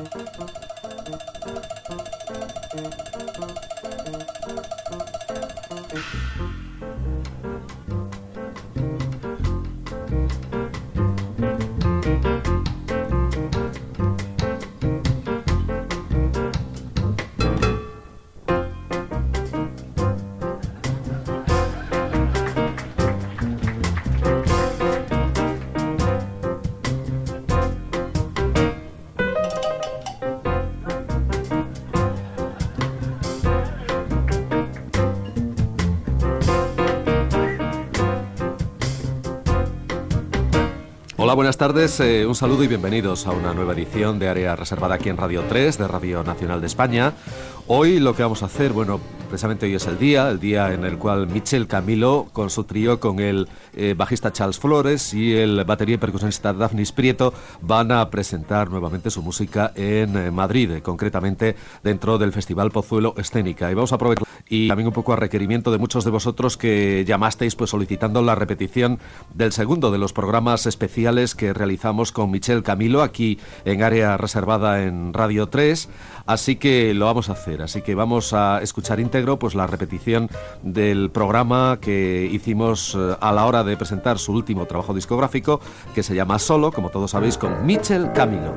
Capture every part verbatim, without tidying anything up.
Hola, buenas tardes, eh, un saludo y bienvenidos a una nueva edición de Área Reservada aquí en Radio tres, de Radio Nacional de España. Hoy lo que vamos a hacer, bueno, precisamente hoy es el día, el día en el cual Michel Camilo, con su trío, con el eh, bajista Charles Flores y el batería y percusionista Daphnis Prieto, van a presentar nuevamente su música en eh, Madrid, eh, concretamente dentro del Festival Pozuelo Escénica. Y vamos a aprovechar y también un poco a requerimiento de muchos de vosotros que llamasteis pues solicitando la repetición del segundo de los programas especiales que realizamos con Michel Camilo aquí en Área Reservada en Radio tres, así que lo vamos a hacer, así que vamos a escuchar íntegro pues la repetición del programa que hicimos eh, a la hora de presentar su último trabajo discográfico, que se llama Solo, como todos sabéis, con Michel Camilo.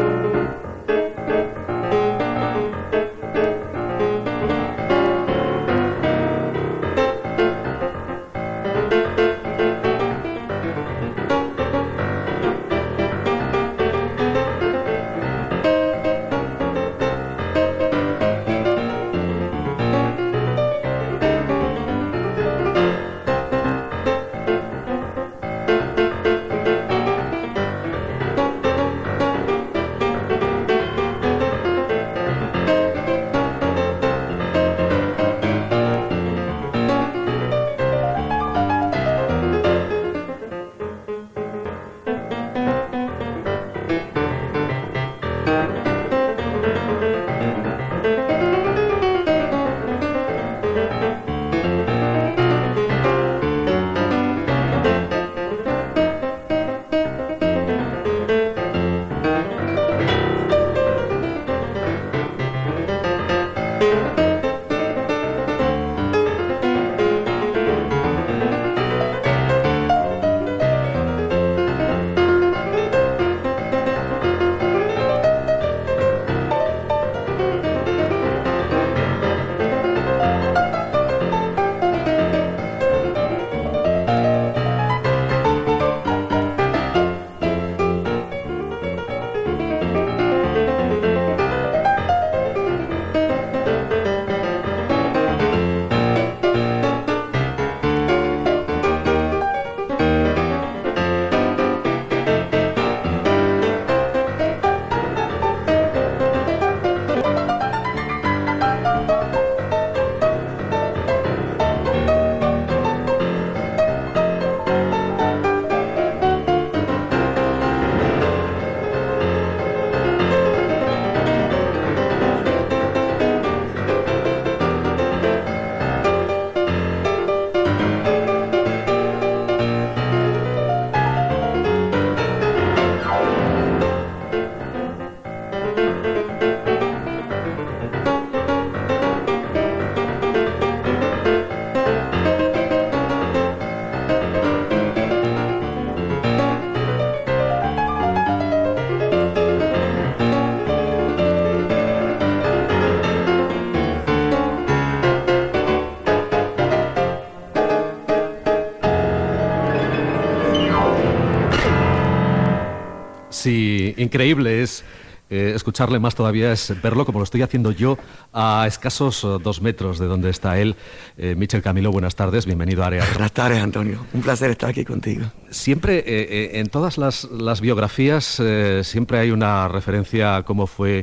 Sí, increíble es eh, escucharle, más todavía es verlo como lo estoy haciendo yo a escasos uh, dos metros de donde está él. Eh, Michel Camilo, buenas tardes, bienvenido a Área. Buenas tardes, Antonio, un placer estar aquí contigo. Siempre, eh, eh, en todas las, las biografías, eh, siempre hay una referencia a cómo fue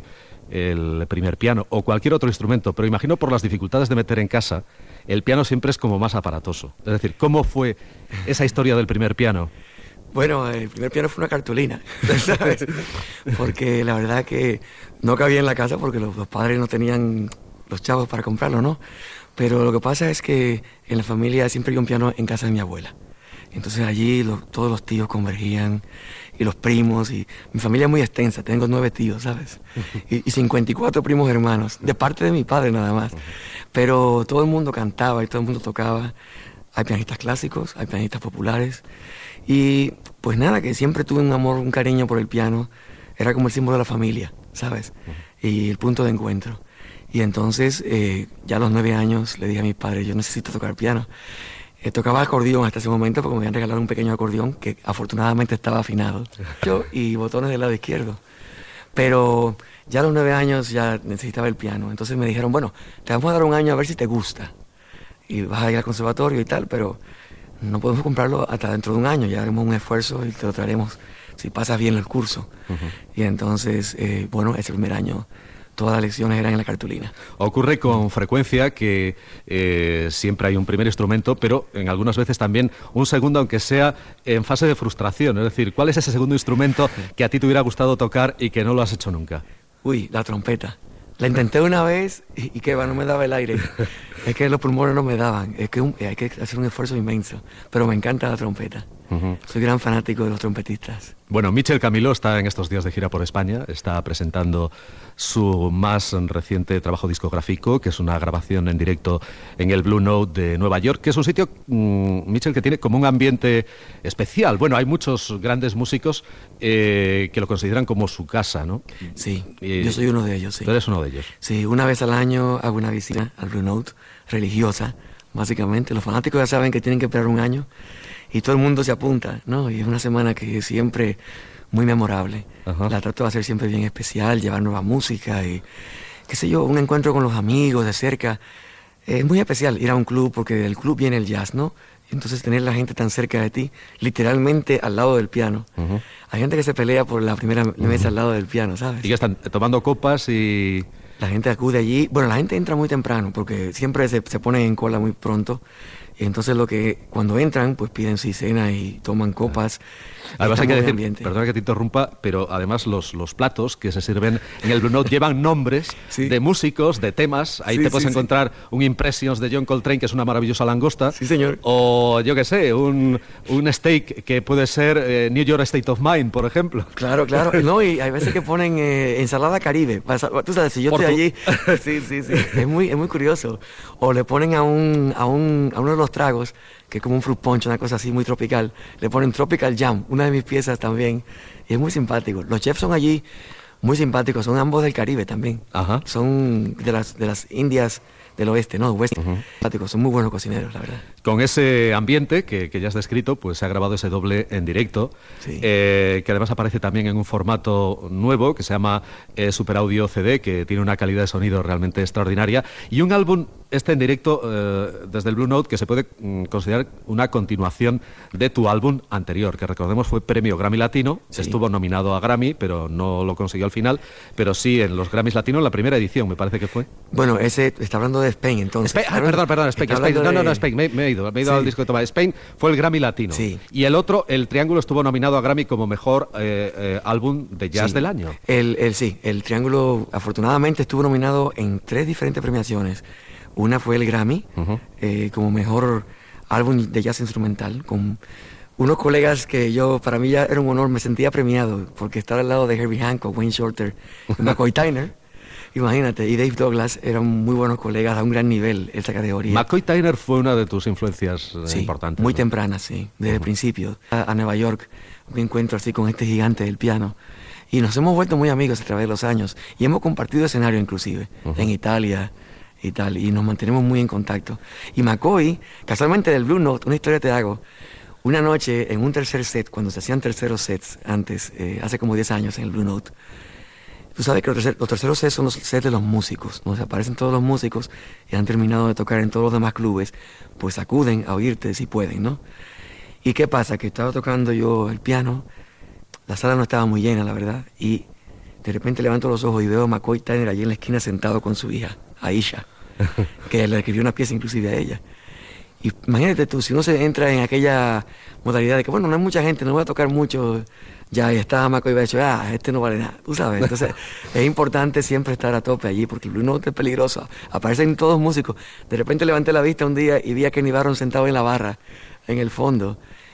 el primer piano o cualquier otro instrumento, pero imagino por las dificultades de meter en casa, el piano siempre es como más aparatoso. Es decir, ¿cómo fue esa historia del primer piano? Bueno, el primer piano fue una cartulina, ¿sabes? Porque la verdad que no cabía en la casa porque los, los padres no tenían los chavos para comprarlo, ¿no? Pero lo que pasa es que en la familia siempre hay un piano en casa de mi abuela. Entonces allí lo, todos los tíos convergían, y los primos, y mi familia es muy extensa, tengo nueve tíos, ¿sabes? Y, y cincuenta y cuatro primos hermanos, de parte de mi padre nada más. Pero todo el mundo cantaba y todo el mundo tocaba. Hay pianistas clásicos, hay pianistas populares. Y pues nada, que siempre tuve un amor, un cariño por el piano. Era como el símbolo de la familia, ¿sabes? Y el punto de encuentro. Y entonces, eh, ya a los nueve años, le dije a mis padres, yo necesito tocar piano. Eh, tocaba acordeón hasta ese momento porque me habían regalado un pequeño acordeón que afortunadamente estaba afinado. Yo, y botones del lado izquierdo. Pero ya a los nueve años ya necesitaba el piano. Entonces me dijeron, bueno, te vamos a dar un año a ver si te gusta. Y vas a ir al conservatorio y tal, pero no podemos comprarlo hasta dentro de un año. Ya haremos un esfuerzo y te lo traeremos si pasas bien el curso. Uh-huh. Y entonces, eh, bueno, ese primer año todas las lecciones eran en la cartulina. Ocurre con frecuencia que eh, siempre hay un primer instrumento, pero en algunas veces también un segundo, aunque sea en fase de frustración. Es decir, ¿cuál es ese segundo instrumento que a ti te hubiera gustado tocar y que no lo has hecho nunca? Uy, la trompeta. La intenté una vez y, y que va, no me daba el aire. Es que los pulmones no me daban. Es que un, hay que hacer un esfuerzo inmenso. Pero me encanta la trompeta. Uh-huh. Soy gran fanático de los trompetistas. Bueno, Michel Camilo está en estos días de gira por España. Está presentando su más reciente trabajo discográfico, que es una grabación en directo en el Blue Note de Nueva York, que es un sitio, mmm, Michel, que tiene como un ambiente especial. Bueno, hay muchos grandes músicos eh, que lo consideran como su casa, ¿no? Sí, y yo soy uno de ellos, sí. Tú eres uno de ellos. Sí, una vez al año hago una visita al Blue Note, religiosa, básicamente. Los fanáticos ya saben que tienen que esperar un año y todo el mundo se apunta, ¿no? Y es una semana que siempre muy memorable. Ajá. La trato de hacer siempre bien especial, llevar nueva música y, qué sé yo, un encuentro con los amigos de cerca. Es muy especial ir a un club porque del club viene el jazz, ¿no? Entonces tener la gente tan cerca de ti, literalmente al lado del piano. Uh-huh. Hay gente que se pelea por la primera uh-huh. mesa al lado del piano, ¿sabes? Y que están tomando copas y... La gente acude allí. Bueno, la gente entra muy temprano porque siempre se, se pone en cola muy pronto. Y entonces lo que cuando entran, pues piden sí cena y toman copas. Además hay que decir, ambiente. Perdona que te interrumpa, pero además los, los platos que se sirven en el Blue Note llevan nombres sí. de músicos, de temas. Ahí sí, te puedes sí, encontrar sí. un Impressions de John Coltrane, que es una maravillosa langosta. Sí, señor. O yo qué sé, un, un steak que puede ser eh, New York State of Mind, por ejemplo. Claro, claro. No, y hay veces que ponen eh, ensalada caribe. Tú sabes, si yo estoy allí... sí, sí, sí. Es muy, es muy curioso. O le ponen a, un, a, un, a uno de los tragos, que es como un fruit punch, una cosa así muy tropical, le ponen Tropical Jam, una de mis piezas también, y es muy simpático. Los chefs son allí muy simpáticos, son ambos del Caribe también. Ajá. Son de las, de las Indias del oeste, ¿no? Oeste. Uh-huh. Son muy buenos cocineros, la verdad. Con ese ambiente que, que ya has descrito, pues se ha grabado ese doble en directo, sí. eh, que además aparece también en un formato nuevo que se llama eh, Super Audio C D, que tiene una calidad de sonido realmente extraordinaria, y un álbum este en directo eh, desde el Blue Note que se puede mm, considerar una continuación de tu álbum anterior, que recordemos fue premio Grammy Latino, sí. estuvo nominado a Grammy, pero no lo consiguió al final, pero sí en los Grammys Latinos, la primera edición me parece que fue. Bueno, ese está hablando de Spain, entonces. Spain, ah, perdón, perdón, Spain, Spain. No, no, no, Spain, me, me he ido, me he ido sí. al disco de Tomás. Spain fue el Grammy Latino. Sí. Y el otro, el Triángulo, estuvo nominado a Grammy como mejor eh, eh, álbum de jazz sí. del año. El, el, sí, el Triángulo afortunadamente estuvo nominado en tres diferentes premiaciones. Una fue el Grammy, uh-huh. eh, como mejor álbum de jazz instrumental, con unos colegas que yo, para mí ya era un honor, me sentía premiado, porque estar al lado de Herbie Hancock, Wayne Shorter, McCoy Tyner, imagínate, y Dave Douglas eran muy buenos colegas a un gran nivel esa categoría. McCoy Tyner fue una de tus influencias eh, sí, importantes. muy ¿no? temprana, sí, desde el uh-huh. principio. A, a Nueva York, un encuentro así con este gigante del piano. Y nos hemos vuelto muy amigos a través de los años. Y hemos compartido escenario inclusive, uh-huh. en Italia y tal. Y nos mantenemos muy en contacto. Y McCoy, casualmente del Blue Note, una historia te hago. Una noche, en un tercer set, cuando se hacían terceros sets antes, eh, hace como diez años en el Blue Note, tú sabes que los, tercer, los terceros sets son los sets de los músicos, ¿no? Se aparecen todos los músicos y han terminado de tocar en todos los demás clubes, pues acuden a oírte si pueden, ¿no? ¿Y qué pasa? Que estaba tocando yo el piano, la sala no estaba muy llena, la verdad, y de repente levanto los ojos y veo a McCoy Tyner allí en la esquina sentado con su hija, Aisha, que le escribió una pieza inclusive a ella. Y imagínate tú, si uno se entra en aquella modalidad de que, bueno, no hay mucha gente, no voy a tocar mucho, ya y está McCoy y va a decir, ah, este no vale nada, tú sabes. Entonces, es importante siempre estar a tope allí, porque el Blue Note es peligroso. Aparecen todos músicos. De repente levanté la vista un día y vi a Kenny Barron sentado en la barra, en el fondo.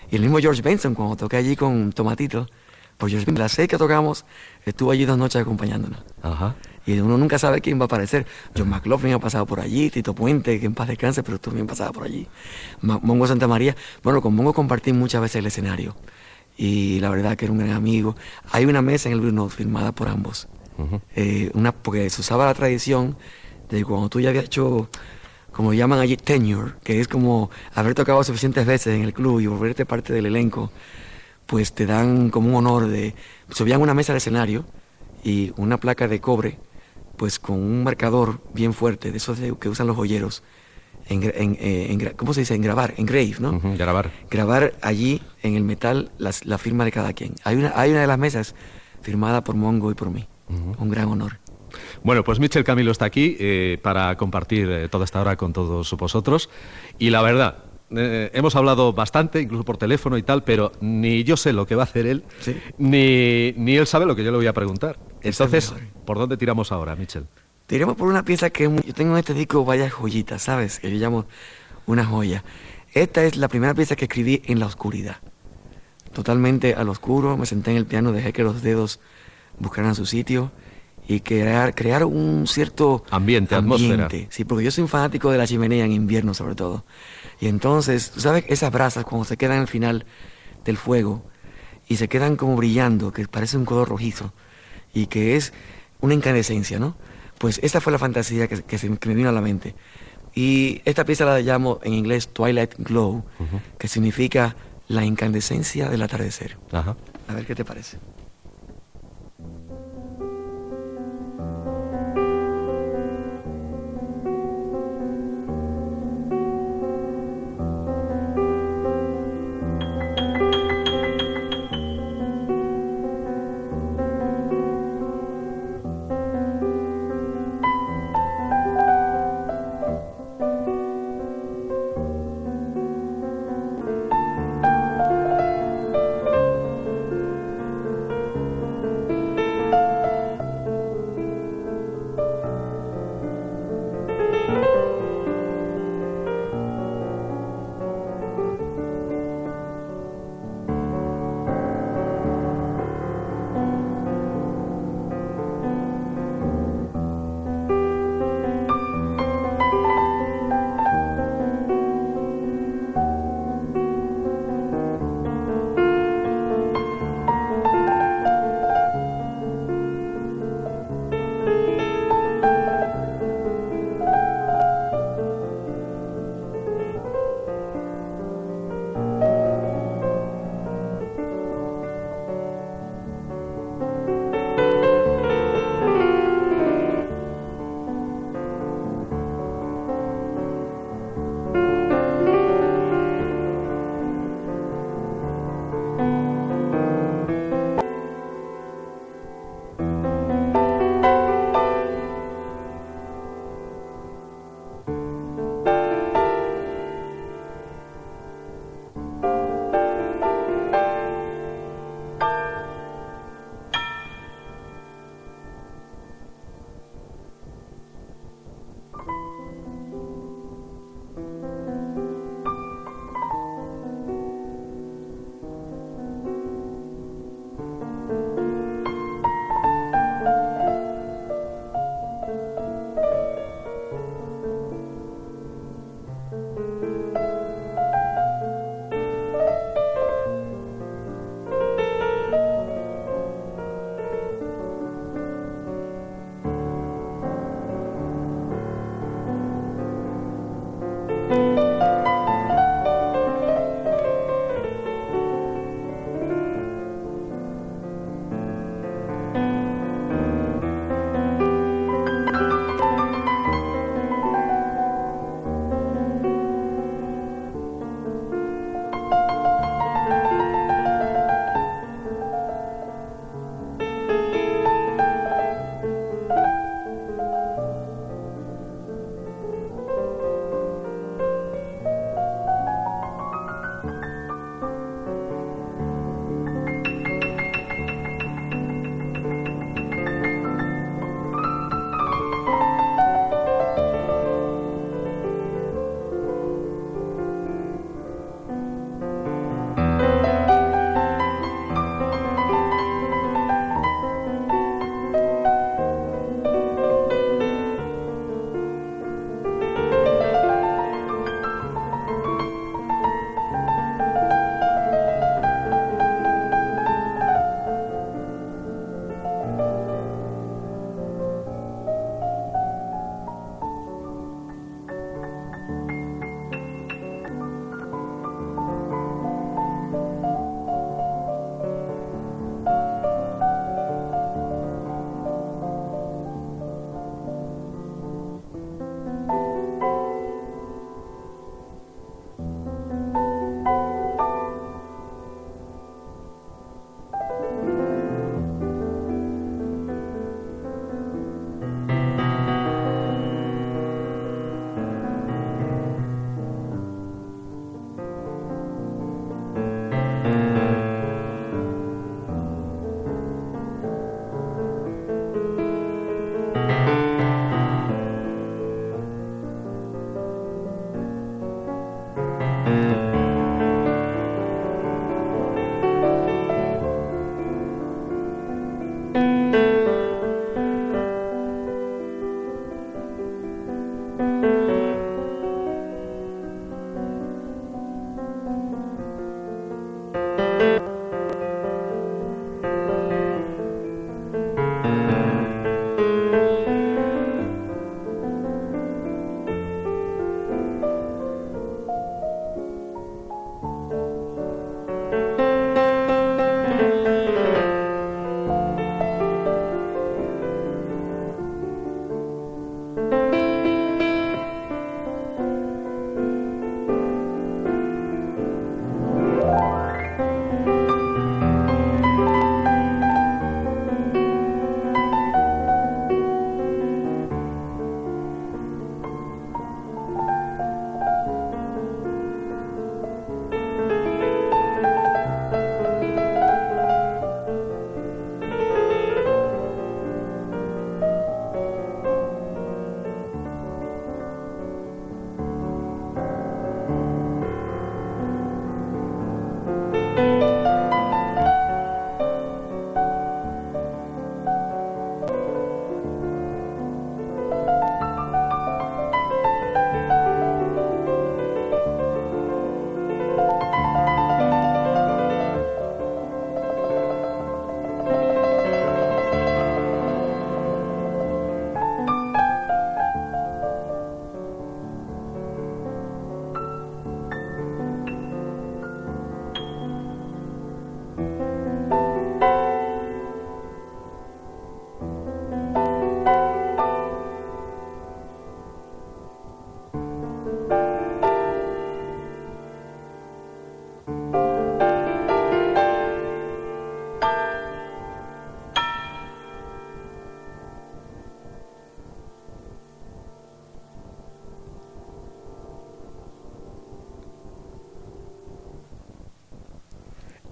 Y el mismo George Benson, cuando toqué allí con Tomatito, pues George Benson, las seis que tocamos, estuvo allí dos noches acompañándonos. Ajá. Y uno nunca sabe quién va a aparecer. John McLaughlin ha pasado por allí, Tito Puente, que en paz descanse, pero también pasaba por allí. Ma- Mongo Santa María. Bueno, con Mongo compartí muchas veces el escenario. Y la verdad que era un gran amigo. Hay una mesa en el Blue Note firmada por ambos. Uh-huh. eh, una, porque se usaba la tradición de cuando tú ya habías hecho, como llaman allí, tenure, que es como haber tocado suficientes veces en el club y volverte parte del elenco, pues te dan como un honor de... Subían una mesa al escenario y una placa de cobre, pues con un marcador bien fuerte, de esos de, que usan los joyeros, en, en, eh, en, ¿cómo se dice? En grabar, engrave, ¿no? Uh-huh, grabar. Grabar allí en el metal las, la firma de cada quien. Hay una, hay una de las mesas firmada por Mongo y por mí. Uh-huh. Un gran honor. Bueno, pues Mitchell Camilo está aquí eh, para compartir eh, toda esta hora con todos vosotros. Y la verdad, eh, hemos hablado bastante, incluso por teléfono y tal, pero ni yo sé lo que va a hacer él, ¿sí? ni, ni él sabe lo que yo le voy a preguntar. Entonces, ¿por dónde tiramos ahora, Mitchell? Tiremos por una pieza que yo tengo en este disco varias joyitas, ¿sabes? Que yo llamo una joya. Esta es la primera pieza que escribí en la oscuridad. Totalmente al oscuro, me senté en el piano, dejé que los dedos buscaran su sitio y crear, crear un cierto ambiente, ambiente. atmósfera. Sí, porque yo soy un fanático de la chimenea en invierno sobre todo. Y entonces, tú sabes, esas brasas cuando se quedan al final del fuego y se quedan como brillando, que parece un color rojizo y que es una incandescencia, ¿no? Pues esa fue la fantasía que, que, se, que me vino a la mente. Y esta pieza la llamo en inglés Twilight Glow, uh-huh. que significa la incandescencia del atardecer. Ajá. A ver qué te parece.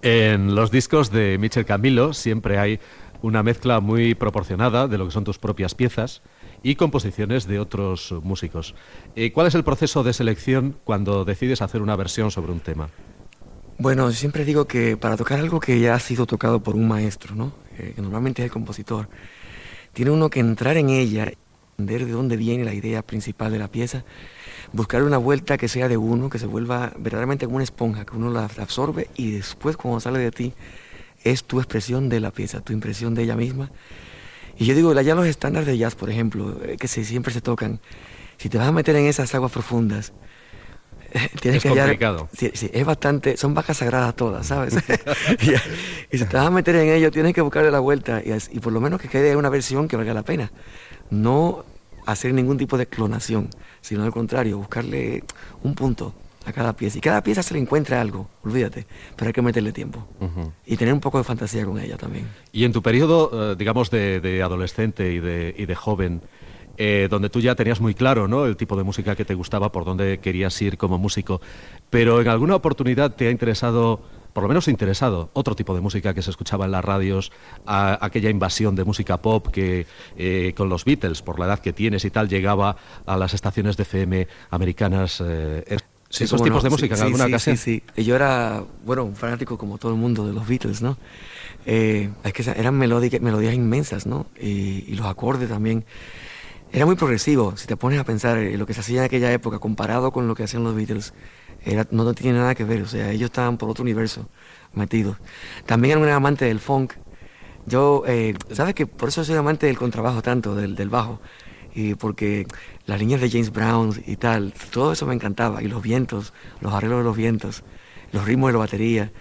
En los discos de Michel Camilo siempre hay una mezcla muy proporcionada de lo que son tus propias piezas y composiciones de otros músicos. Eh, ¿Cuál es el proceso de selección cuando decides hacer una versión sobre un tema? Bueno, siempre digo que para tocar algo que ya ha sido tocado por un maestro, ¿no? Eh, que normalmente es el compositor, tiene uno que entrar en ella, entender de dónde viene la idea principal de la pieza, buscar una vuelta que sea de uno, que se vuelva verdaderamente como una esponja, que uno la absorbe y después cuando sale de ti es tu expresión de la pieza, tu impresión de ella misma. Y yo digo, ya los estándares de jazz, por ejemplo, eh, que se, siempre se tocan, si te vas a meter en esas aguas profundas, tienes es que complicado. Hallar, sí, sí, es bastante, son vacas sagradas todas, ¿sabes? y, y si te vas a meter en ello, tienes que buscarle la vuelta y, y por lo menos que quede una versión que valga la pena. No hacer ningún tipo de clonación, sino al contrario, buscarle un punto a cada pieza. Y cada pieza se le encuentra algo, olvídate, pero hay que meterle tiempo. Uh-huh. Y tener un poco de fantasía con ella también. Y en tu periodo, eh, digamos, de, de adolescente y de, y de joven, Eh, donde tú ya tenías muy claro, ¿no?, el tipo de música que te gustaba, por dónde querías ir como músico, pero en alguna oportunidad te ha interesado, por lo menos interesado, otro tipo de música que se escuchaba en las radios, a, aquella invasión de música pop que eh, con los Beatles, por la edad que tienes y tal, llegaba a las estaciones de F M americanas. Eh, sí, ¿Esos tipos no, de música sí, en alguna sí, ocasión? Sí, sí, yo era, bueno, un fanático como todo el mundo de los Beatles, ¿no? Eh, es que eran melódicas, melodías inmensas, ¿no? Y, y los acordes también. Era muy progresivo, si te pones a pensar en lo que se hacía en aquella época comparado con lo que hacían los Beatles, era, no, no tiene nada que ver, o sea, ellos estaban por otro universo metidos. También era un amante del funk. Yo, eh, ¿sabes qué? Por eso soy amante del contrabajo tanto, del, del bajo, y porque las líneas de James Brown y tal, todo eso me encantaba, y los vientos, los arreglos de los vientos, los ritmos de la batería,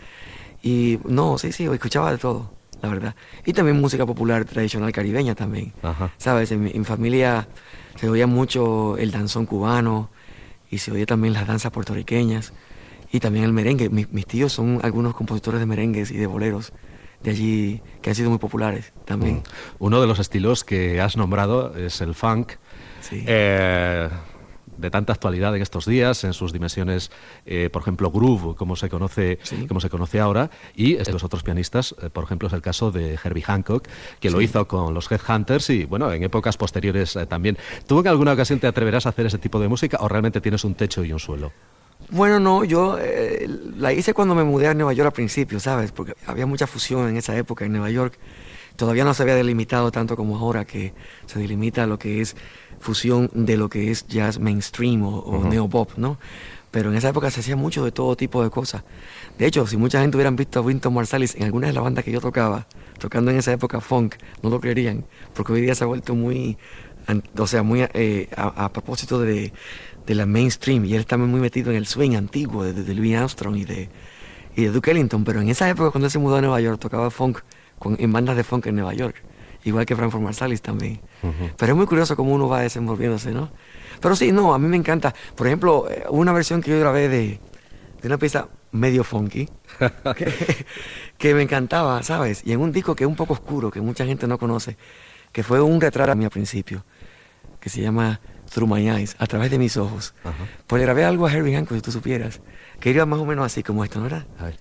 y no, sí, sí, escuchaba de todo, la verdad. Y también música popular tradicional caribeña también. Ajá. ¿Sabes? En mi, en familia se oía mucho el danzón cubano y se oía también las danzas puertorriqueñas y también el merengue. Mi, mis tíos son algunos compositores de merengues y de boleros de allí que han sido muy populares también. Mm. Uno de los estilos que has nombrado es el funk. Sí. Eh... de tanta actualidad en estos días, en sus dimensiones, eh, por ejemplo, groove, como se conoce, sí. como se conoce ahora, y los otros pianistas, eh, por ejemplo, es el caso de Herbie Hancock, que sí. lo hizo con los Headhunters y, bueno, en épocas posteriores eh, también. ¿Tú en alguna ocasión te atreverás a hacer ese tipo de música o realmente tienes un techo y un suelo? Bueno, no, yo eh, la hice cuando me mudé a Nueva York al principio, ¿sabes? Porque había mucha fusión en esa época en Nueva York. Todavía no se había delimitado tanto como ahora, que se delimita lo que es fusión de lo que es jazz mainstream o, o uh-huh. neopop, ¿no? Pero en esa época se hacía mucho de todo tipo de cosas. De hecho, si mucha gente hubieran visto a Wynton Marsalis en algunas de las bandas que yo tocaba, tocando en esa época funk, no lo creerían, porque hoy día se ha vuelto muy, o sea, muy eh, a, a propósito de, de la mainstream, y él está muy metido en el swing antiguo de, de Louis Armstrong y de, y de Duke Ellington, pero en esa época cuando él se mudó a Nueva York tocaba funk con, en bandas de funk en Nueva York, igual que Branford Marsalis también. Uh-huh. Pero es muy curioso cómo uno va desenvolviéndose, ¿no? Pero sí, no, a mí me encanta. Por ejemplo, una versión que yo grabé de, de una pieza medio funky, que, que me encantaba, ¿sabes? Y en un disco que es un poco oscuro, que mucha gente no conoce, que fue un retrato a mí al principio, que se llama Through My Eyes, a través de mis ojos. Uh-huh. Pues le grabé algo a Herbie Hancock, si tú supieras, que iba más o menos así como esto, ¿no era? A ver.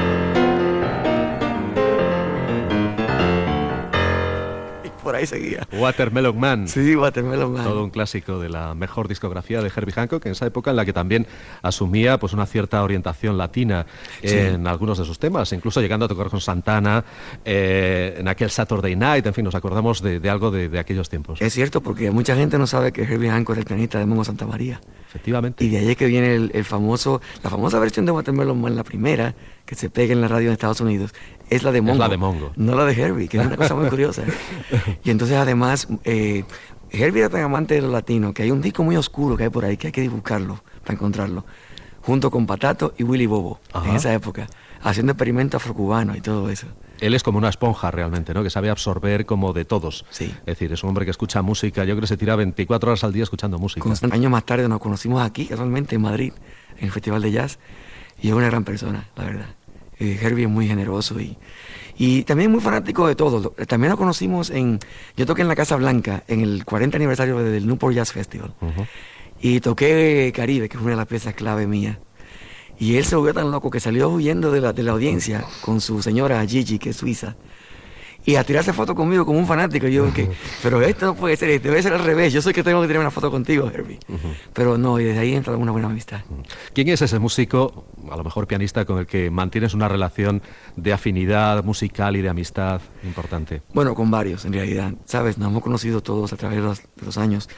Ahí seguía. Watermelon Man. Sí, Watermelon Man. Todo un clásico de la mejor discografía de Herbie Hancock, en esa época en la que también asumía pues una cierta orientación latina en sí. algunos de sus temas, incluso llegando a tocar con Santana eh, en aquel Saturday Night. En fin, nos acordamos de, de algo de, de aquellos tiempos. Es cierto, porque mucha gente no sabe que Herbie Hancock era el pianista de Mongo Santa María. Efectivamente. Y de ahí es que viene el, el famoso, la famosa versión de Watermelon Man, la primera que se pega en la radio en Estados Unidos, es la de Mongo. Es la de Mongo. No la de Herbie, que es una cosa muy curiosa. Y entonces además, eh, Herbie era tan amante de los latinos que hay un disco muy oscuro que hay por ahí que hay que buscarlo para encontrarlo, junto con Patato y Willy Bobo. Ajá. En esa época, haciendo experimentos afrocubanos y todo eso. Él es como una esponja realmente, ¿no? Que sabe absorber como de todos. Sí. Es decir, es un hombre que escucha música. Yo creo que se tira veinticuatro horas al día escuchando música. Con, años más tarde nos conocimos aquí, casualmente en Madrid, en el Festival de Jazz, y es una gran persona, la verdad. Eh, Herbie es muy generoso y, y también muy fanático de todo. También lo conocimos en... Yo toqué en la Casa Blanca en el cuarenta aniversario del Newport Jazz Festival. Uh-huh. Y toqué Caribe, que es una de las piezas clave mía. Y él se volvió tan loco que salió huyendo de la, de la audiencia con su señora Gigi, que es suiza, y a tirarse foto conmigo como un fanático. Y yo, que, pero esto no puede ser, debe ser al revés. Yo soy que tengo que tener una foto contigo, Herbie. Uh-huh. Pero no, y desde ahí entra una buena amistad. ¿Quién es ese músico, a lo mejor pianista, con el que mantienes una relación de afinidad musical y de amistad importante? Bueno, con varios, en realidad. Sabes, nos hemos conocido todos a través de los, de los años.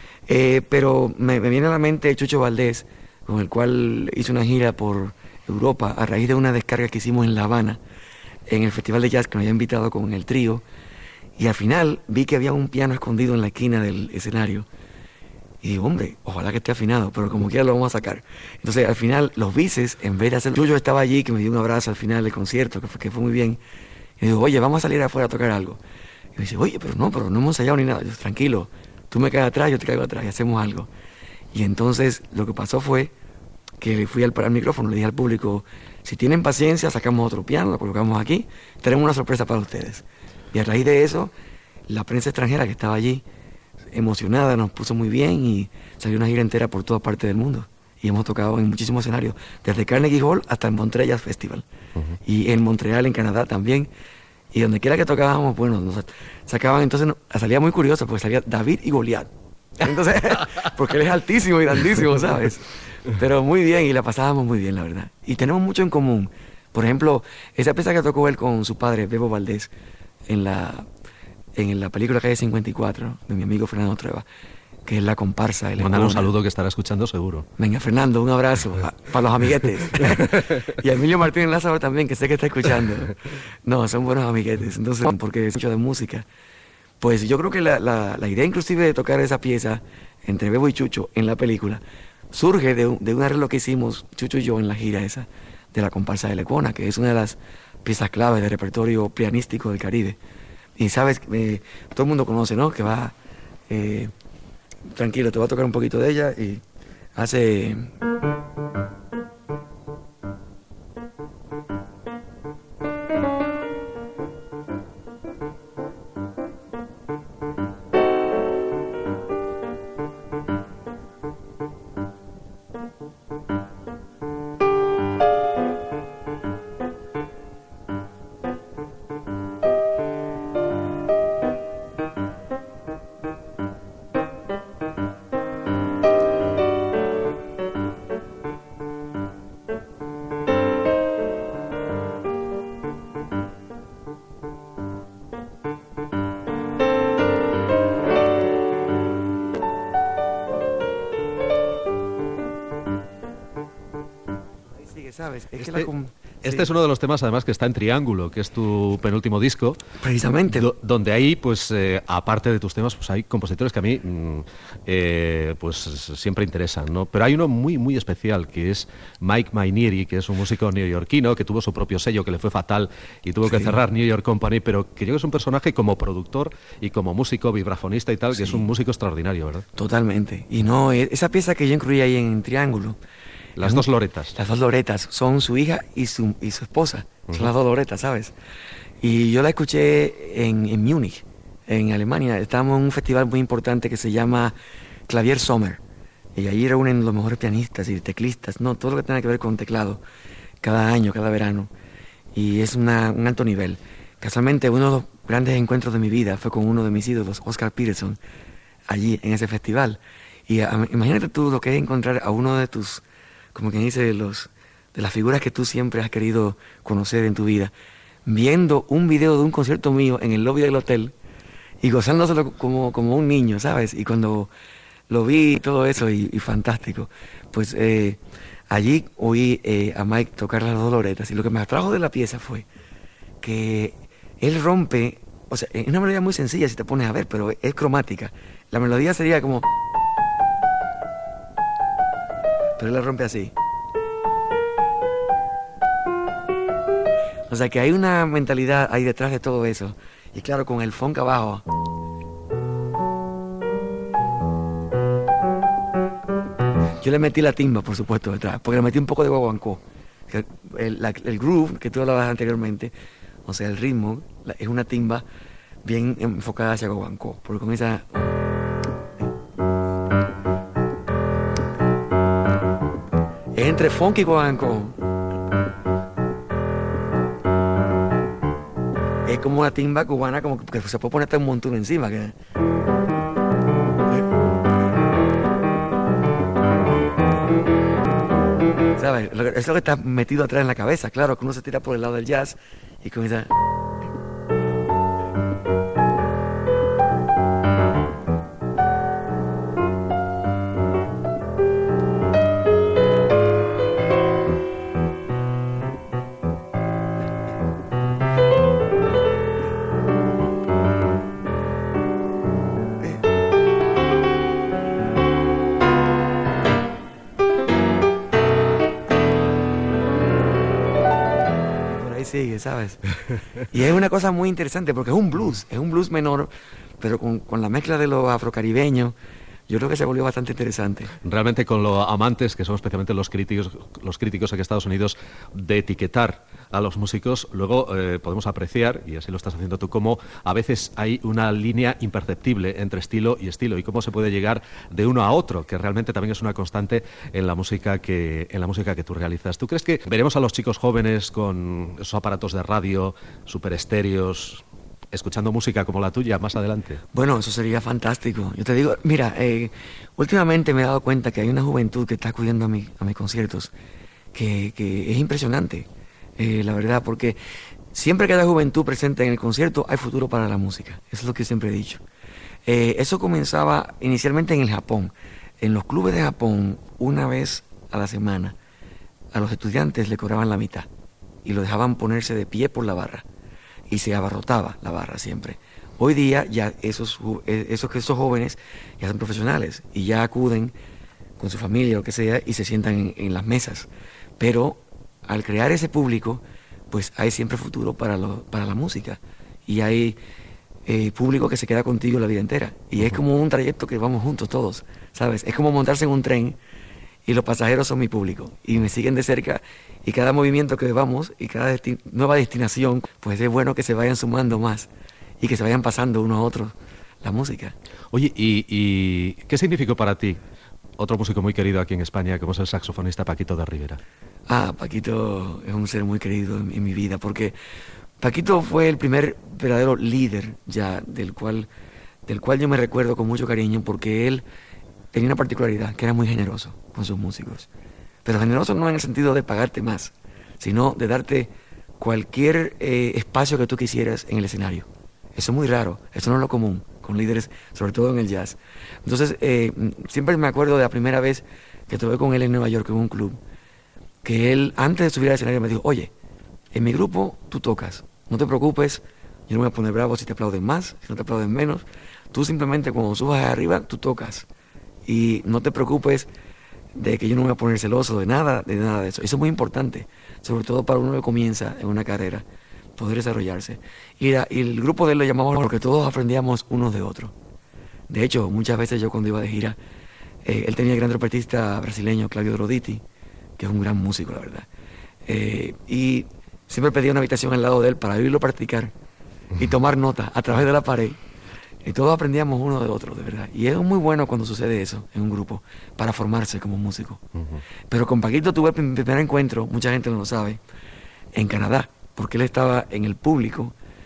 Eh, pero me, me viene a la mente Chucho Valdés, con el cual hice una gira por Europa a raíz de una descarga que hicimos en La Habana, en el Festival de Jazz, que nos había invitado con el trío, y al final vi que había un piano escondido en la esquina del escenario, y digo, hombre, ojalá que esté afinado, pero como quiera lo vamos a sacar. Entonces al final los bises, en vez de hacer... Chucho estaba allí, que me dio un abrazo al final del concierto, que fue, que fue muy bien, y digo, oye, vamos a salir afuera a tocar algo. Y me dice, oye, pero no, pero no hemos ensayado ni nada. Yo, tranquilo, tú me caes atrás, yo te caigo atrás, y hacemos algo. Y entonces lo que pasó fue que le fui al, al micrófono, le dije al público, si tienen paciencia, sacamos otro piano, lo colocamos aquí, tenemos una sorpresa para ustedes. Y a raíz de eso, la prensa extranjera que estaba allí, emocionada, nos puso muy bien y salió una gira entera por toda parte del mundo. Y hemos tocado en muchísimos escenarios, desde Carnegie Hall hasta el Montreal Jazz Festival. Uh-huh. Y en Montreal, en Canadá también. Y donde quiera que tocábamos, bueno, nos sacaban, entonces salía muy curioso, porque salía David y Goliat. Entonces, porque él es altísimo y grandísimo, ¿sabes? Pero muy bien, y la pasábamos muy bien, la verdad. Y tenemos mucho en común. Por ejemplo, esa pieza que tocó él con su padre, Bebo Valdés, en la, en la película Calle cincuenta y cuatro, de mi amigo Fernando Trueba, que es La Comparsa. Mándale un saludo que estará escuchando seguro. Venga, Fernando, un abrazo a, para los amiguetes. Y a Emilio Martínez Lázaro también, que sé que está escuchando. No, son buenos amiguetes, entonces, porque es mucho de música. Pues yo creo que la, la, la idea inclusive de tocar esa pieza entre Bebo y Chucho en la película surge de un, de un arreglo que hicimos Chucho y yo en la gira esa de La Comparsa de Lecuona, que es una de las piezas claves del repertorio pianístico del Caribe. Y sabes, eh, todo el mundo conoce, ¿no? Que va, eh, tranquilo, te voy a tocar un poquito de ella y hace... ¿Sabes? Es este que la com- este sí. es uno de los temas, además, que está en Triángulo, que es tu penúltimo disco. Precisamente. Do, donde ahí, pues, eh, aparte de tus temas, pues hay compositores que a mí, mm, eh, pues, siempre interesan, ¿no? Pero hay uno muy, muy especial, que es Mike Mainieri, que es un músico neoyorquino, que tuvo su propio sello, que le fue fatal y tuvo sí. que cerrar New York Company, pero que yo creo que es un personaje como productor y como músico, vibrafonista y tal, sí. que es un músico extraordinario, ¿verdad? Totalmente. Y no, esa pieza que yo incluí ahí en Triángulo, Las dos Loretas. Las dos Loretas son su hija y su, y su esposa. Uh-huh. Son las dos Loretas, ¿sabes? Y yo la escuché en, en Múnich, en Alemania. Estábamos en un festival muy importante que se llama Clavier Sommer. Y ahí reúnen los mejores pianistas y teclistas, no, todo lo que tenga que ver con teclado, cada año, cada verano. Y es una, un alto nivel. Casualmente, uno de los grandes encuentros de mi vida fue con uno de mis ídolos, Oscar Peterson, allí en ese festival. Y a, imagínate tú lo que es encontrar a uno de tus, como quien dice, los, de las figuras que tú siempre has querido conocer en tu vida, viendo un video de un concierto mío en el lobby del hotel y gozándoselo como, como un niño, ¿sabes? Y cuando lo vi todo eso, y, y fantástico, pues eh, allí oí eh, a Mike tocar las dos loretas, y lo que me atrajo de la pieza fue que él rompe, o sea, es una melodía muy sencilla si te pones a ver, pero es cromática. La melodía sería como... pero él la rompe así. O sea que hay una mentalidad ahí detrás de todo eso. Y claro, con el funk abajo. Yo le metí la timba, por supuesto, detrás, porque le metí un poco de guaguancó. El, la, el groove que tú hablabas anteriormente, o sea, el ritmo, la, es una timba bien enfocada hacia guaguancó, porque comienza... es entre funk y guaguancó. Es como una timba cubana, como que se puede ponerte un montón encima. Que... ¿sabes? Eso es lo que está metido atrás en la cabeza. Claro, que uno se tira por el lado del jazz y comienza... sigue, ¿sabes? Y es una cosa muy interesante porque es un blues, es un blues menor, pero con, con la mezcla de los afrocaribeños, yo creo que se volvió bastante interesante. Realmente con los amantes, que son especialmente los críticos, los críticos aquí en Estados Unidos, de etiquetar a los músicos, luego eh, podemos apreciar, y así lo estás haciendo tú, cómo a veces hay una línea imperceptible entre estilo y estilo, y cómo se puede llegar de uno a otro, que realmente también es una constante en la música que, en la música que tú realizas. ¿Tú crees que veremos a los chicos jóvenes con esos aparatos de radio, super estéreos, escuchando música como la tuya más adelante? Bueno, eso sería fantástico. Yo te digo, mira, eh, últimamente me he dado cuenta que hay una juventud que está acudiendo a, mi, a mis conciertos que, que es impresionante, eh, la verdad, porque siempre que haya juventud presente en el concierto hay futuro para la música. Eso es lo que siempre he dicho. Eh, eso comenzaba inicialmente en el Japón. En los clubes de Japón, una vez a la semana, a los estudiantes le cobraban la mitad y lo dejaban ponerse de pie por la barra. Y se abarrotaba la barra siempre. Hoy día ya esos, esos, esos jóvenes ya son profesionales y ya acuden con su familia o lo que sea y se sientan en, en las mesas. Pero al crear ese público, pues hay siempre futuro para, lo, para la música. Y hay eh, público que se queda contigo la vida entera. Y es como un trayecto que vamos juntos todos, ¿sabes? Es como montarse en un tren y los pasajeros son mi público y me siguen de cerca, y cada movimiento que vamos y cada desti- nueva destinación, pues es bueno que se vayan sumando más y que se vayan pasando unos a otros la música. Oye, ¿y, y qué significó para ti otro músico muy querido aquí en España, como es el saxofonista Paquito de Rivera? Ah, Paquito es un ser muy querido en, en mi vida, porque Paquito fue el primer verdadero líder ya del cual, del cual yo me recuerdo con mucho cariño, porque él tenía una particularidad, que era muy generoso con sus músicos. Pero generoso no en el sentido de pagarte más, sino de darte cualquier eh, espacio que tú quisieras en el escenario. Eso es muy raro, eso no es lo común con líderes, sobre todo en el jazz. Entonces, eh, siempre me acuerdo de la primera vez que estuve con él en Nueva York en un club, que él antes de subir al escenario me dijo: oye, en mi grupo tú tocas, no te preocupes, yo no me voy a poner bravo si te aplauden más, si no te aplauden menos. Tú simplemente cuando subas arriba, tú tocas. Y no te preocupes de que yo no me voy a poner celoso de nada, de nada de eso. Eso es muy importante, sobre todo para uno que comienza en una carrera, poder desarrollarse. Y, la, y el grupo de él lo llamamos porque todos aprendíamos unos de otros. De hecho, muchas veces yo cuando iba de gira, eh, él tenía el gran trompetista brasileño Claudio Droditi, que es un gran músico, la verdad. Eh, y siempre pedía una habitación al lado de él para oírlo practicar y tomar nota a través de la pared. Y todos aprendíamos uno de otro, de verdad. Y es muy bueno cuando sucede eso en un grupo, para formarse como músico. Uh-huh. Pero con Paquito tuve mi primer encuentro, mucha gente no lo sabe, en Canadá, porque él estaba en el público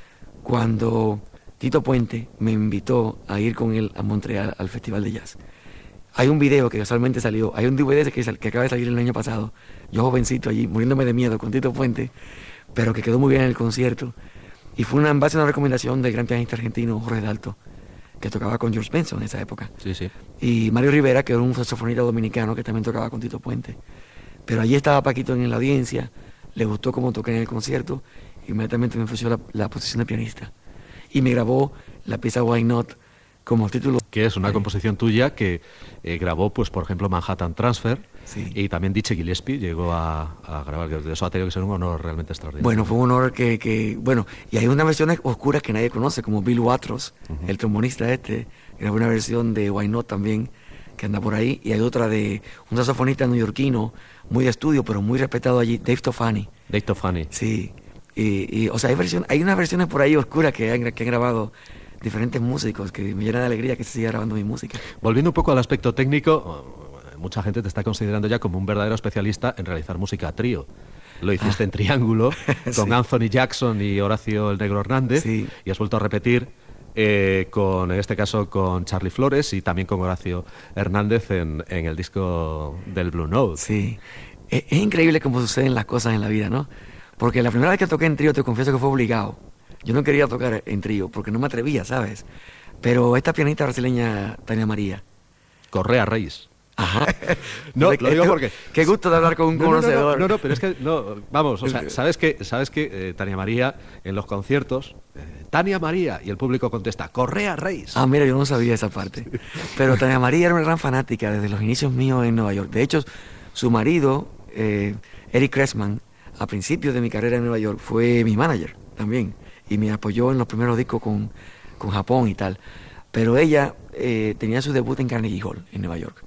cuando Tito Puente me invitó a ir con él a Montreal al Festival de Jazz. Hay un video que casualmente salió, hay un D V D que, sal, que acaba de salir el año pasado, yo jovencito allí, muriéndome de miedo con Tito Puente, pero que quedó muy bien en el concierto. Y fue una, en base a una recomendación del gran pianista argentino Jorge Dalto, que tocaba con George Benson en esa época. Sí, sí. Y Mario Rivera, que era un saxofonista dominicano que también tocaba con Tito Puente. Pero allí estaba Paquito en la audiencia, le gustó cómo toqué en el concierto, y inmediatamente me ofreció la, la posición de pianista. Y me grabó la pieza Why Not como título. Que es una composición tuya que eh, grabó, pues por ejemplo, Manhattan Transfer, sí. Y también Dizzy Gillespie llegó a, a grabar, que eso ha tenido que ser un honor realmente extraordinario. Bueno, fue un honor que, que bueno, y hay unas versiones oscuras que nadie conoce, como Bill Watros, uh-huh. el trombonista este, grabó una versión de Why Not también, que anda por ahí, y hay otra de un saxofonista neoyorquino, muy de estudio, pero muy respetado allí, Dave Tofani. Dave Tofani. Sí, y, y o sea, hay, versión, hay unas versiones por ahí oscuras que han, que han grabado diferentes músicos, que me llena de alegría que se siga grabando mi música. Volviendo un poco al aspecto técnico, mucha gente te está considerando ya como un verdadero especialista en realizar música a trío. Lo hiciste ah. en triángulo con sí. Anthony Jackson y Horacio el Negro Hernández, sí. y has vuelto a repetir eh, con, en este caso con Charlie Flores y también con Horacio Hernández en, en el disco del Blue Note. Sí, es, es increíble cómo suceden las cosas en la vida, ¿no? Porque la primera vez que toqué en trío, te confieso que fue obligado. Yo no quería tocar en trío porque no me atrevía, ¿sabes? Pero esta pianista brasileña, Tania María. Correa Reis. Ajá. No, lo digo porque... Qué gusto de hablar con un no, conocedor. No, no, no, no, pero es que, no, vamos, o sea, ¿sabes que sabes que eh, Tania María, en los conciertos, eh, Tania María, y el público contesta, Correa Reis? Ah, mira, yo no sabía esa parte. Pero Tania María era una gran fanática desde los inicios míos en Nueva York. De hecho, su marido, eh, Eric Kressman, a principios de mi carrera en Nueva York, fue mi manager también. Y me apoyó en los primeros discos con, con Japón y tal. Pero ella eh, tenía su debut en Carnegie Hall, en Nueva York.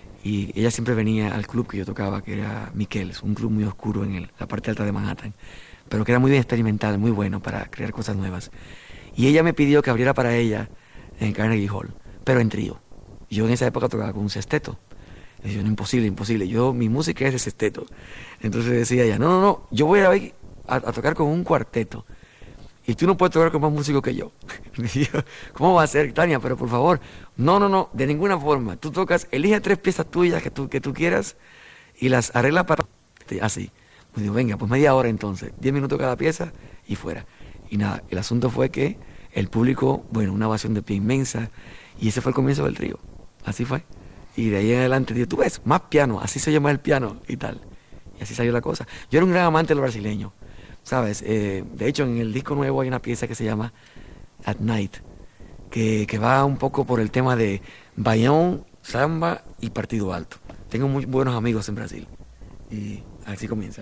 Y ella siempre venía al club que yo tocaba, que era Miqueles, un club muy oscuro en el, la parte alta de Manhattan, pero que era muy bien experimental, muy bueno para crear cosas nuevas. Y ella me pidió que abriera para ella en Carnegie Hall, pero en trío. Yo en esa época tocaba con un sexteto. Y yo, no, imposible, imposible. Yo, mi música es de sexteto. Entonces decía ella, no, no, no, yo voy a, ir a, a tocar con un cuarteto. Y tú no puedes tocar con más músicos que yo. ¿Cómo va a ser, Tania? Pero por favor, no, no, no, de ninguna forma. Tú tocas, elige tres piezas tuyas que tú, que tú quieras y las arreglas para... Así. Pues digo, venga, pues media hora entonces, diez minutos cada pieza y fuera. Y nada, el asunto fue que el público, bueno, una ovación de pie inmensa, y ese fue el comienzo del trío. Así fue. Y de ahí en adelante, digo, tú ves, más piano, así se llama el piano y tal. Y así salió la cosa. Yo era un gran amante de los brasileños. ¿Sabes? Eh, de hecho, en el disco nuevo hay una pieza que se llama At Night, que, que va un poco por el tema de baião, samba y partido alto. Tengo muy buenos amigos en Brasil. Y así comienza.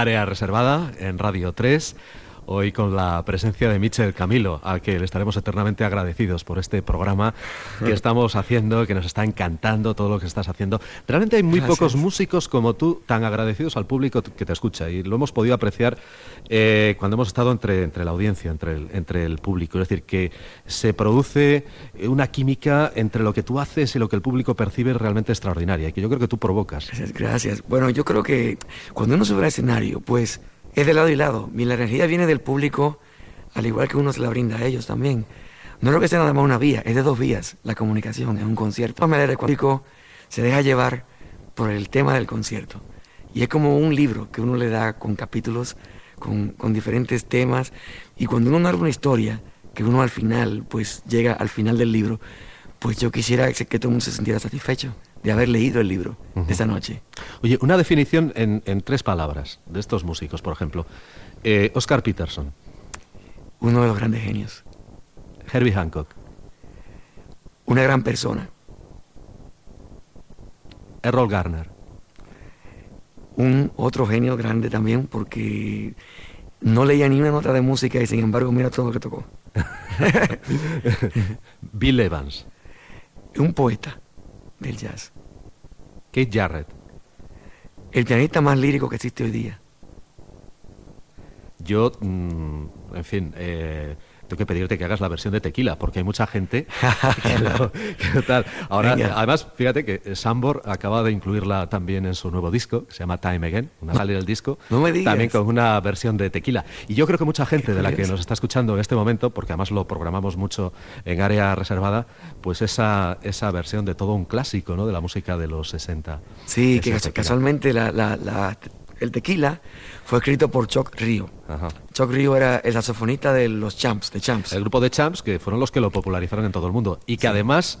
Área Reservada en Radio tres. Hoy con la presencia de Michel Camilo, al que le estaremos eternamente agradecidos por este programa que estamos haciendo, que nos está encantando todo lo que estás haciendo. Realmente hay muy Gracias. Pocos músicos como tú tan agradecidos al público que te escucha, y lo hemos podido apreciar eh, cuando hemos estado entre, entre la audiencia, entre el, entre el público. Es decir, que se produce una química entre lo que tú haces y lo que el público percibe realmente extraordinaria, y que yo creo que tú provocas. Gracias, gracias. Bueno, yo creo que cuando uno sube al escenario, pues es de lado y lado. Y la energía viene del público, al igual que uno se la brinda a ellos también. No es lo que sea nada más una vía, es de dos vías la comunicación, es un concierto. El público se deja llevar por el tema del concierto. Y es como un libro que uno le da con capítulos, con, con diferentes temas. Y cuando uno narra una historia, que uno al final, pues llega al final del libro, pues yo quisiera que todo el mundo se sintiera satisfecho de haber leído el libro uh-huh. de esa noche. Oye, una definición en, en tres palabras de estos músicos, por ejemplo. Eh, Oscar Peterson. Uno de los grandes genios. Herbie Hancock. Una gran persona. Errol Garner. Un otro genio grande también, porque no leía ni una nota de música y sin embargo mira todo lo que tocó. Bill Evans. Un poeta del jazz. Keith Jarrett. El pianista más lírico que existe hoy día. Yo, mmm, en fin, eh, tengo que pedirte que hagas la versión de Tequila, porque hay mucha gente que no, que no tal. Ahora, Venga. Además, fíjate que Sambor acaba de incluirla también en su nuevo disco, que se llama Time Again, una sale del disco, no me digas. También con una versión de Tequila. Y yo creo que mucha gente de la que nos está escuchando en este momento, porque además lo programamos mucho en Área Reservada, pues esa, esa versión de todo un clásico, ¿no?, de la música de los sesenta. Sí, que tequila. Casualmente la, la, la, el Tequila fue escrito por Chuck Rio. Ajá. Chuck Rio era el saxofonista de los Champs, de Champs. El grupo de Champs, que fueron los que lo popularizaron en todo el mundo. Y que sí. además,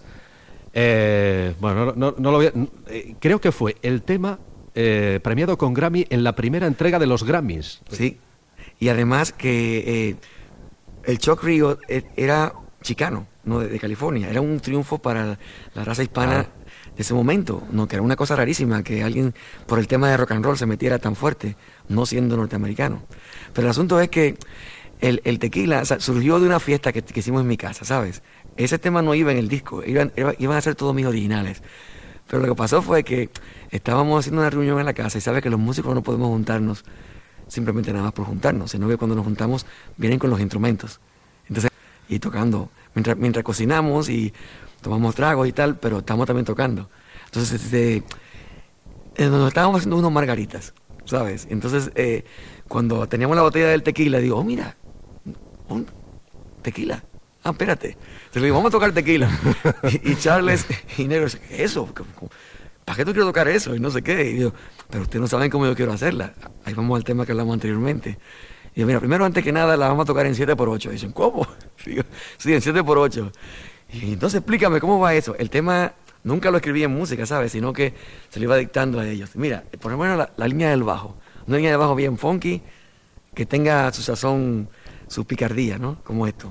eh, bueno, no, no, no lo voy a, eh, creo que fue el tema eh, premiado con Grammy en la primera entrega de los Grammys. Sí, y además que eh, el Chuck Rio era chicano, no de, de California. Era un triunfo para la raza hispana. Ah. De ese momento, no, que era una cosa rarísima que alguien por el tema de rock and roll se metiera tan fuerte, no siendo norteamericano. Pero el asunto es que el, el Tequila, o sea, surgió de una fiesta que, que hicimos en mi casa, ¿sabes? Ese tema no iba en el disco, iban, iban a ser todos mis originales. Pero lo que pasó fue que estábamos haciendo una reunión en la casa y sabes que los músicos no podemos juntarnos simplemente nada más por juntarnos, sino que cuando nos juntamos vienen con los instrumentos. Entonces, y tocando, mientras, mientras cocinamos y tomamos tragos y tal, pero estamos también tocando. Entonces, este, eh, nos estábamos haciendo unos margaritas, ¿sabes? Entonces, eh, cuando teníamos la botella del tequila, digo, oh, mira, un tequila. Ah, espérate. Entonces le digo, vamos a tocar tequila. y, y Charles y Negro, ¿qué es eso? ¿Para qué tú quieres tocar eso? Y no sé qué. Y digo, pero ustedes no saben cómo yo quiero hacerla. Ahí vamos al tema que hablamos anteriormente. Y digo, mira, primero, antes que nada, la vamos a tocar en siete por ocho. Y dicen, ¿cómo? Digo, sí, en siete por ocho. Y entonces explícame cómo va eso. El tema nunca lo escribí en música, ¿sabes? Sino que se lo iba dictando a ellos. Mira, por lo menos la, la línea del bajo. Una línea de bajo bien funky, que tenga su sazón, su picardía, ¿no? Como esto.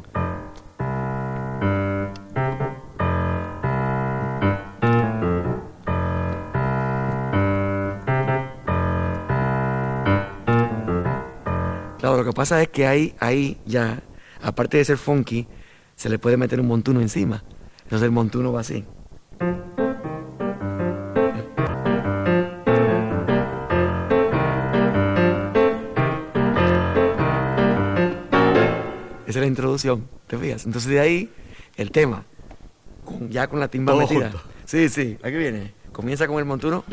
Claro, lo que pasa es que ahí, ahí ya, aparte de ser funky, se le puede meter un montuno encima. Entonces el montuno va así. Esa es la introducción, ¿te fijas? Entonces de ahí el tema, con, ya con la timba todo metida. Junto. Sí, sí, aquí viene. Comienza con el montuno.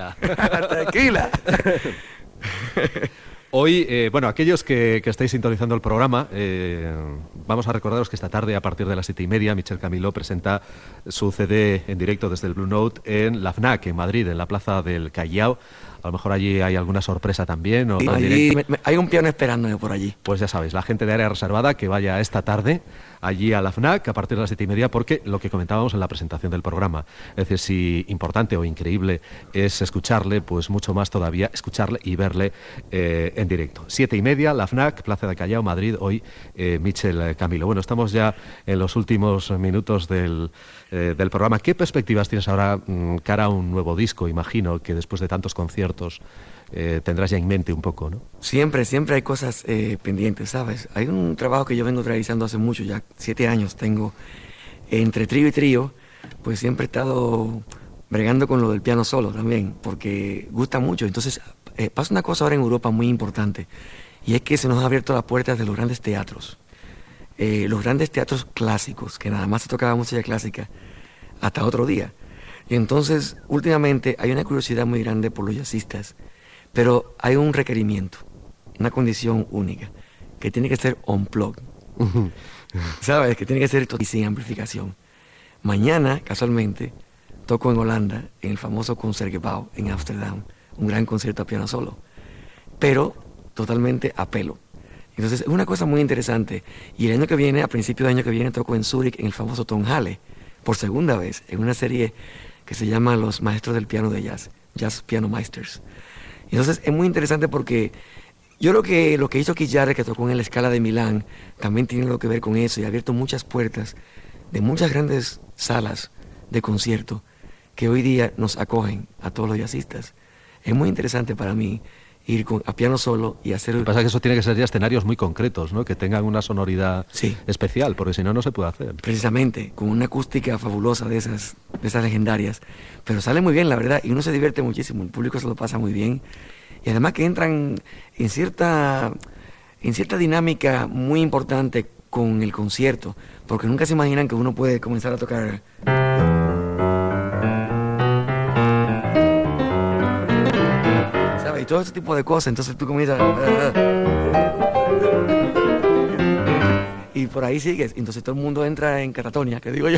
tequila. Tequila. Hoy, eh, bueno, aquellos que, que estáis sintonizando el programa, eh, vamos a recordaros que esta tarde, a partir de las siete y media, Michel Camilo presenta su C D en directo desde el Blue Note en la FNAC, en Madrid, en la Plaza del Callao. A lo mejor allí hay alguna sorpresa también. O sí, allí, me, me, hay un piano esperándome por allí. Pues ya sabéis, la gente de Área Reservada que vaya esta tarde allí a la FNAC a partir de las siete y media, porque lo que comentábamos en la presentación del programa, es decir, si importante o increíble es escucharle, pues mucho más todavía escucharle y verle eh, en directo. Siete y media, la FNAC, Plaza de Callao, Madrid, hoy eh, Michel Camilo. Bueno, estamos ya en los últimos minutos del, eh, del programa. ¿Qué perspectivas tienes ahora mmm, cara a un nuevo disco? Imagino que después de tantos conciertos Eh, tendrás ya en mente un poco, ¿no? Siempre, siempre hay cosas eh, pendientes, ¿sabes? Hay un trabajo que yo vengo realizando hace mucho, ya siete años tengo, entre trío y trío, pues siempre he estado bregando con lo del piano solo también, porque gusta mucho. Entonces, eh, pasa una cosa ahora en Europa muy importante, y es que se nos han abierto las puertas de los grandes teatros, eh, los grandes teatros clásicos, que nada más se tocaba música clásica hasta otro día. Y entonces, últimamente, hay una curiosidad muy grande por los jazzistas, pero hay un requerimiento, una condición única, que tiene que ser unplugged. ¿Sabes? Que tiene que ser y sin amplificación. Mañana, casualmente, toco en Holanda, en el famoso Concertgebouw, en Ámsterdam, un gran concierto a piano solo, pero totalmente a pelo. Entonces, es una cosa muy interesante. Y el año que viene, a principios del año que viene, toco en Zúrich, en el famoso Tonhalle, por segunda vez, en una serie que se llama Los Maestros del Piano de Jazz, Jazz Piano Meisters. Entonces es muy interesante porque yo creo que lo que hizo Keith Jarrett, que tocó en la Scala de Milán, también tiene algo que ver con eso y ha abierto muchas puertas de muchas grandes salas de concierto que hoy día nos acogen a todos los jazzistas. Es muy interesante para mí ir con, a piano solo y hacer... Lo que pasa es que eso tiene que ser ya escenarios muy concretos, ¿no? Que tengan una sonoridad sí. especial, porque si no, no se puede hacer. Precisamente, con una acústica fabulosa de esas, de esas legendarias. Pero sale muy bien, la verdad, y uno se divierte muchísimo, el público se lo pasa muy bien. Y además que entran en cierta, en cierta dinámica muy importante con el concierto, porque nunca se imaginan que uno puede comenzar a tocar... y todo ese tipo de cosas, entonces tú comienzas y por ahí sigues, entonces todo el mundo entra en catatonia, que digo yo.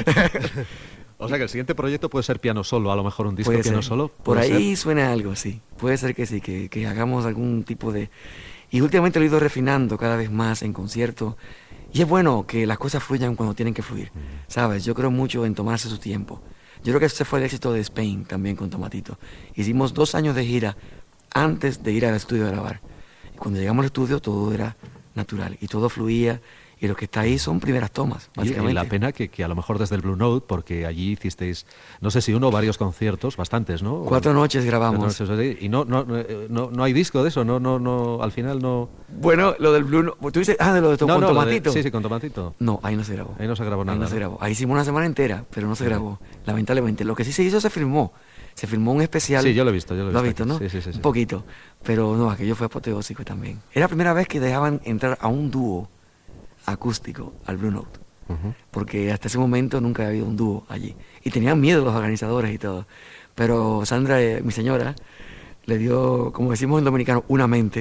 O sea que el siguiente proyecto puede ser piano solo, a lo mejor un disco puede piano ser. solo. Por ahí ser? Suena algo, sí, puede ser que sí, que, que hagamos algún tipo de... Y últimamente lo he ido refinando cada vez más en concierto, y es bueno que las cosas fluyan cuando tienen que fluir, mm. ¿sabes? Yo creo mucho en tomarse su tiempo. Yo creo que ese fue el éxito de Spain también con Tomatito. Hicimos dos años de gira antes de ir al estudio a grabar. Y cuando llegamos al estudio todo era natural y todo fluía y lo que está ahí son primeras tomas, básicamente. Y, y la pena que, que a lo mejor desde el Blue Note, porque allí hicisteis, no sé si uno o varios conciertos, bastantes, ¿no? Cuatro noches grabamos. Cuatro noches, y no, no, no, no hay disco de eso, no, no, no, al final no... Bueno, lo del Blue Note, tú dices, ah, de lo de to, no, con no, Tomatito. De, sí, sí, con Tomatito. No, ahí no se grabó. Ahí no se grabó nada. Ahí no se grabó. Ahí hicimos una semana entera, pero no se sí. grabó, lamentablemente. Lo que sí se hizo se filmó. Se filmó un especial. Sí, yo lo he visto, yo lo he visto. ¿Lo has visto, no? Sí, sí, sí, sí. Un poquito. Pero no, aquello fue apoteósico también. Era la primera vez que dejaban entrar a un dúo acústico al Blue Note. Uh-huh. Porque hasta ese momento nunca había habido un dúo allí. Y tenían miedo los organizadores y todo. Pero Sandra, eh, mi señora, le dio, como decimos en dominicano, una mente.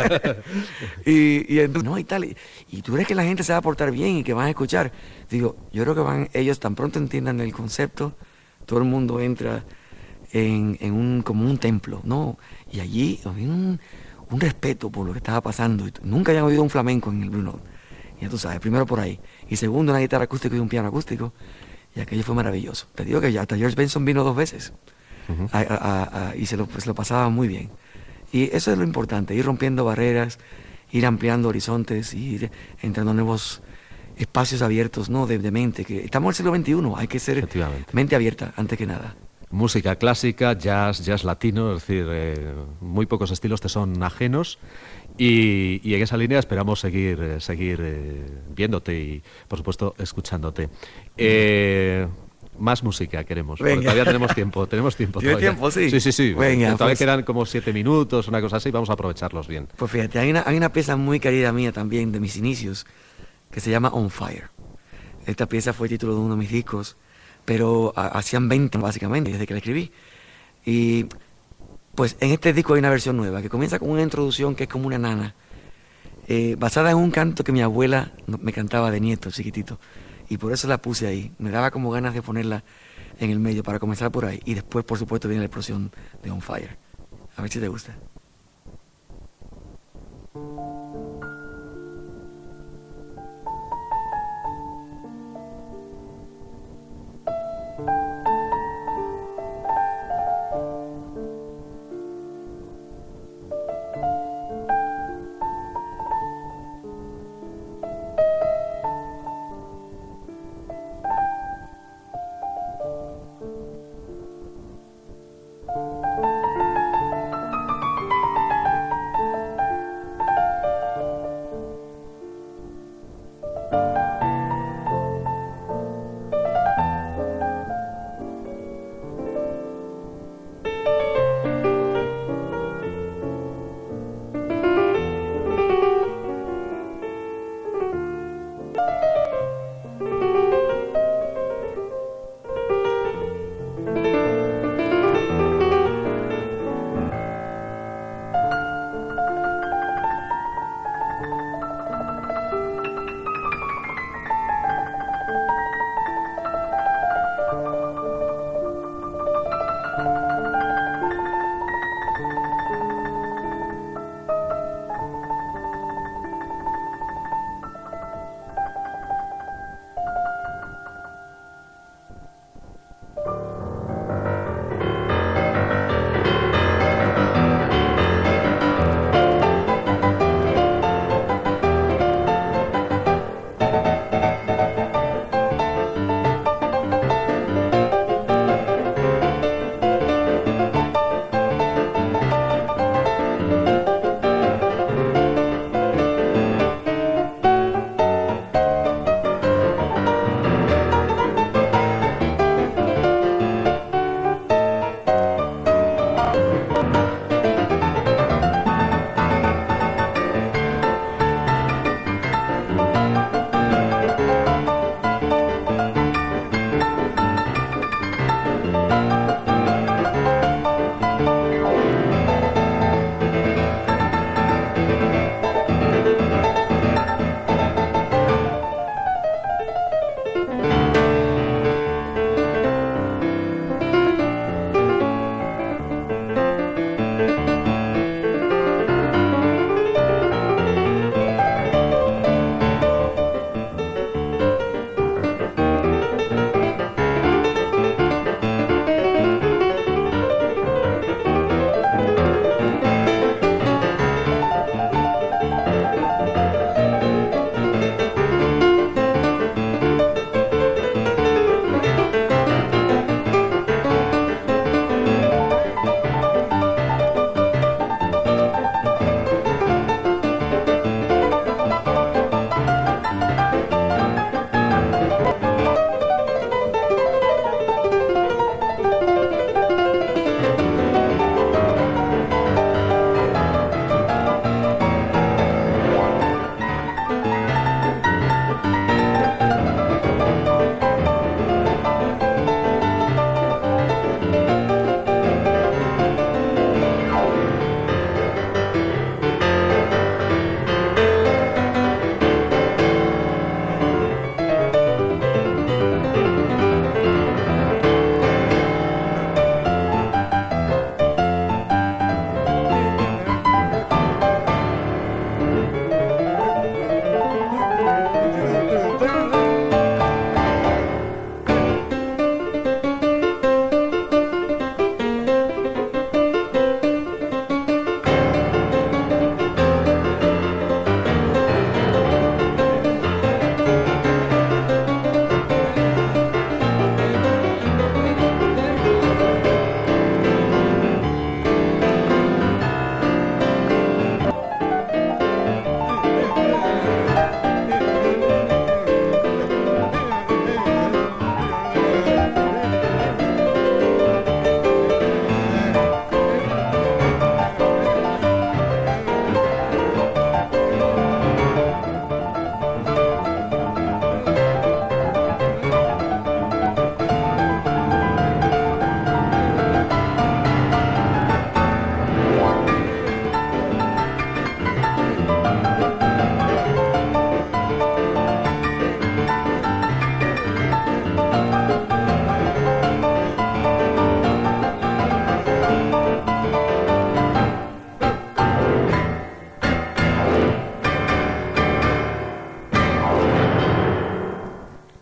y, y entonces, no, y tal. Y, y tú crees que la gente se va a portar bien y que van a escuchar. Digo, yo creo que van, ellos tan pronto entiendan el concepto, todo el mundo entra en, en un, como un templo, ¿no? Y allí había un, un respeto por lo que estaba pasando. Y nunca habían oído un flamenco en el Blue Note. Ya tú sabes, primero por ahí. Y segundo, una guitarra acústica y un piano acústico. Y aquello fue maravilloso. Te digo que ya hasta George Benson vino dos veces. Uh-huh. a, a, a, y se lo, pues, lo pasaba muy bien. Y eso es lo importante, ir rompiendo barreras, ir ampliando horizontes, ir entrando en nuevos espacios abiertos, ¿no? de, de mente. Que estamos en el siglo veintiuno, hay que ser mente abierta, antes que nada. Música clásica, jazz, jazz latino, es decir, eh, muy pocos estilos te son ajenos. Y, y en esa línea esperamos seguir, eh, seguir eh, viéndote y, por supuesto, escuchándote. Eh, más música queremos, porque todavía tenemos tiempo. Tenemos tiempo ¿Tiene todavía. tiempo? Sí. Sí, sí, sí. Venga, todavía pues, quedan como siete minutos, una cosa así, vamos a aprovecharlos bien. Pues fíjate, hay una, hay una pieza muy querida mía también, de mis inicios, que se llama On Fire. Esta pieza fue el título de uno de mis discos, pero a, hacían veinte básicamente, desde que la escribí. Y pues en este disco hay una versión nueva que comienza con una introducción que es como una nana, eh, basada en un canto que mi abuela me cantaba de nieto, chiquitito. Y por eso la puse ahí. Me daba como ganas de ponerla en el medio para comenzar por ahí. Y después, por supuesto, viene la explosión de On Fire. A ver si te gusta.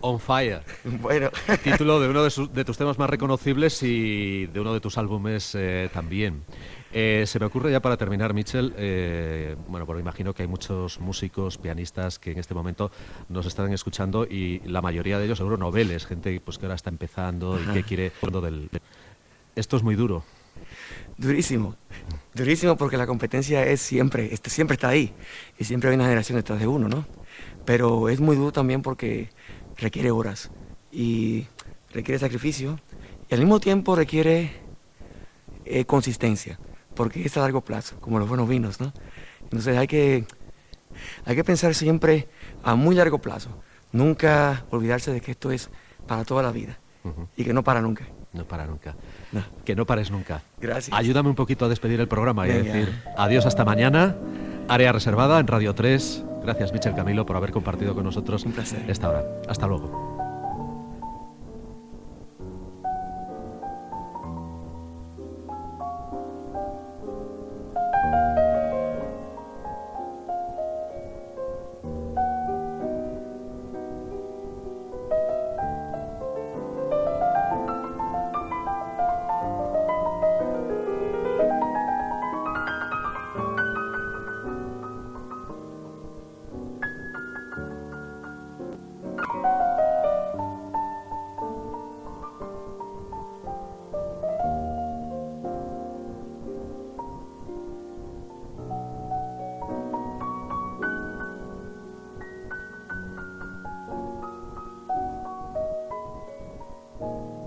On Fire. Bueno. Título de uno de, sus, de tus temas más reconocibles y de uno de tus álbumes eh, también. Eh, se me ocurre ya para terminar, Mitchell, eh, bueno, porque imagino que hay muchos músicos, pianistas que en este momento nos están escuchando y la mayoría de ellos seguro noveles, gente pues que ahora está empezando. Ajá. Y que quiere... Del... Esto es muy duro. Durísimo, durísimo porque la competencia es siempre, este, siempre está ahí y siempre hay una generación detrás de uno, ¿no? Pero es muy duro también porque requiere horas y requiere sacrificio y al mismo tiempo requiere eh, consistencia, porque es a largo plazo, como los buenos vinos, ¿no? Entonces hay que, hay que pensar siempre a muy largo plazo, nunca olvidarse de que esto es para toda la vida. Uh-huh. Y que no para nunca. No para nunca. No. Que no pares nunca. Gracias. Ayúdame un poquito a despedir el programa y a decir adiós hasta mañana. Área reservada en Radio tres. Gracias, Mitchell Camilo, por haber compartido con nosotros un placer. Esta hora. Hasta luego.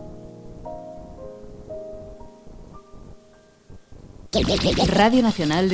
Radio Nacional de